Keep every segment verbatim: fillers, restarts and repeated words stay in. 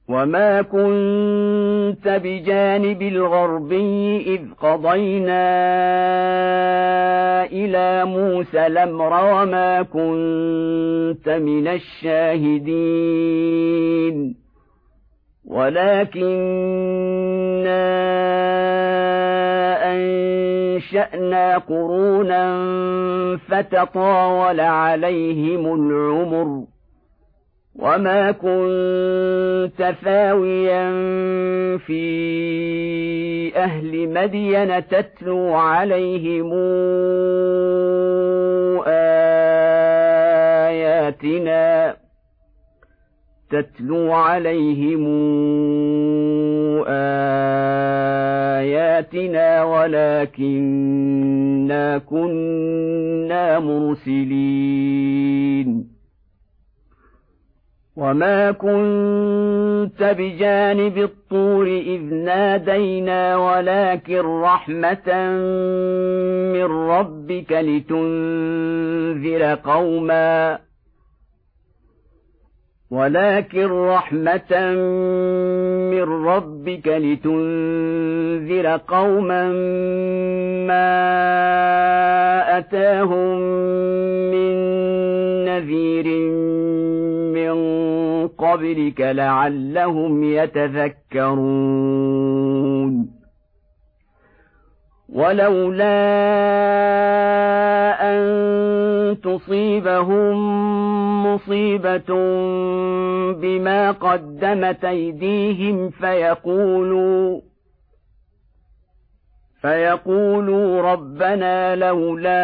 وما كنت بجانب الغربي إذ قضينا إلى موسى الأمر وما كنت من الشاهدين ولكننا أنشأنا قرونا فتطاول عليهم العمر وما كنت ثاويا في أهل مدين تتلو عليهم آياتنا تتلو عليهم آياتنا ولكننا كنا مرسلين وما كنت بجانب الطور إذ نادينا ولكن رحمة من ربك لتنذر قوما ولكن رحمة من ربك لتنذر قوما ما أتاهم من نذير من قبلك لعلهم يتذكرون ولولا أن تصيبهم مصيبة بما قدمت أيديهم فيقولوا فيقولوا ربنا لولا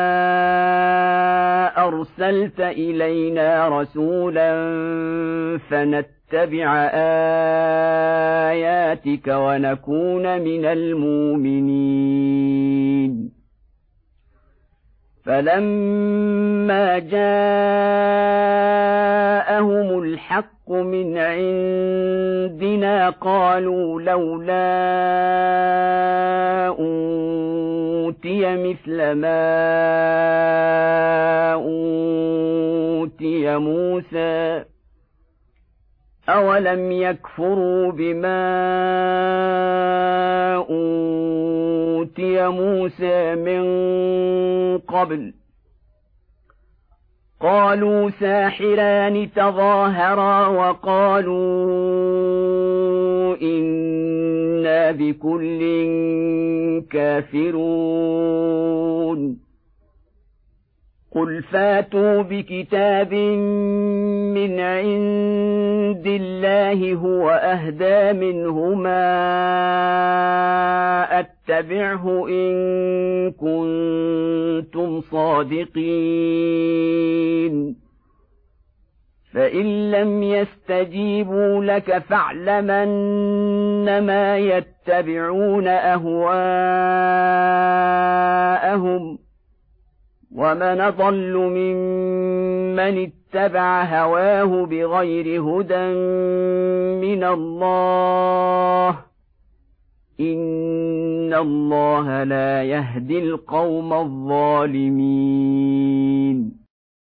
أرسلت إلينا رسولا فنتبع آياتك ونكون من المؤمنين فلما جاءهم الحق من عندنا قالوا لولا أوتي مثل ما أوتي موسى أولم يكفروا بما أوتي موسى من قبل قالوا ساحران تظاهرا وقالوا إنا بكل كافرون قل فاتوا بكتاب من عند الله هو أهدى منهما أتبعه إن كنتم صادقين فإن لم يستجيبوا لك فاعلم أنما يتبعون أهواءهم ومن ضل ممن اتبع هواه بغير هدى من الله إن الله لا يهدي القوم الظالمين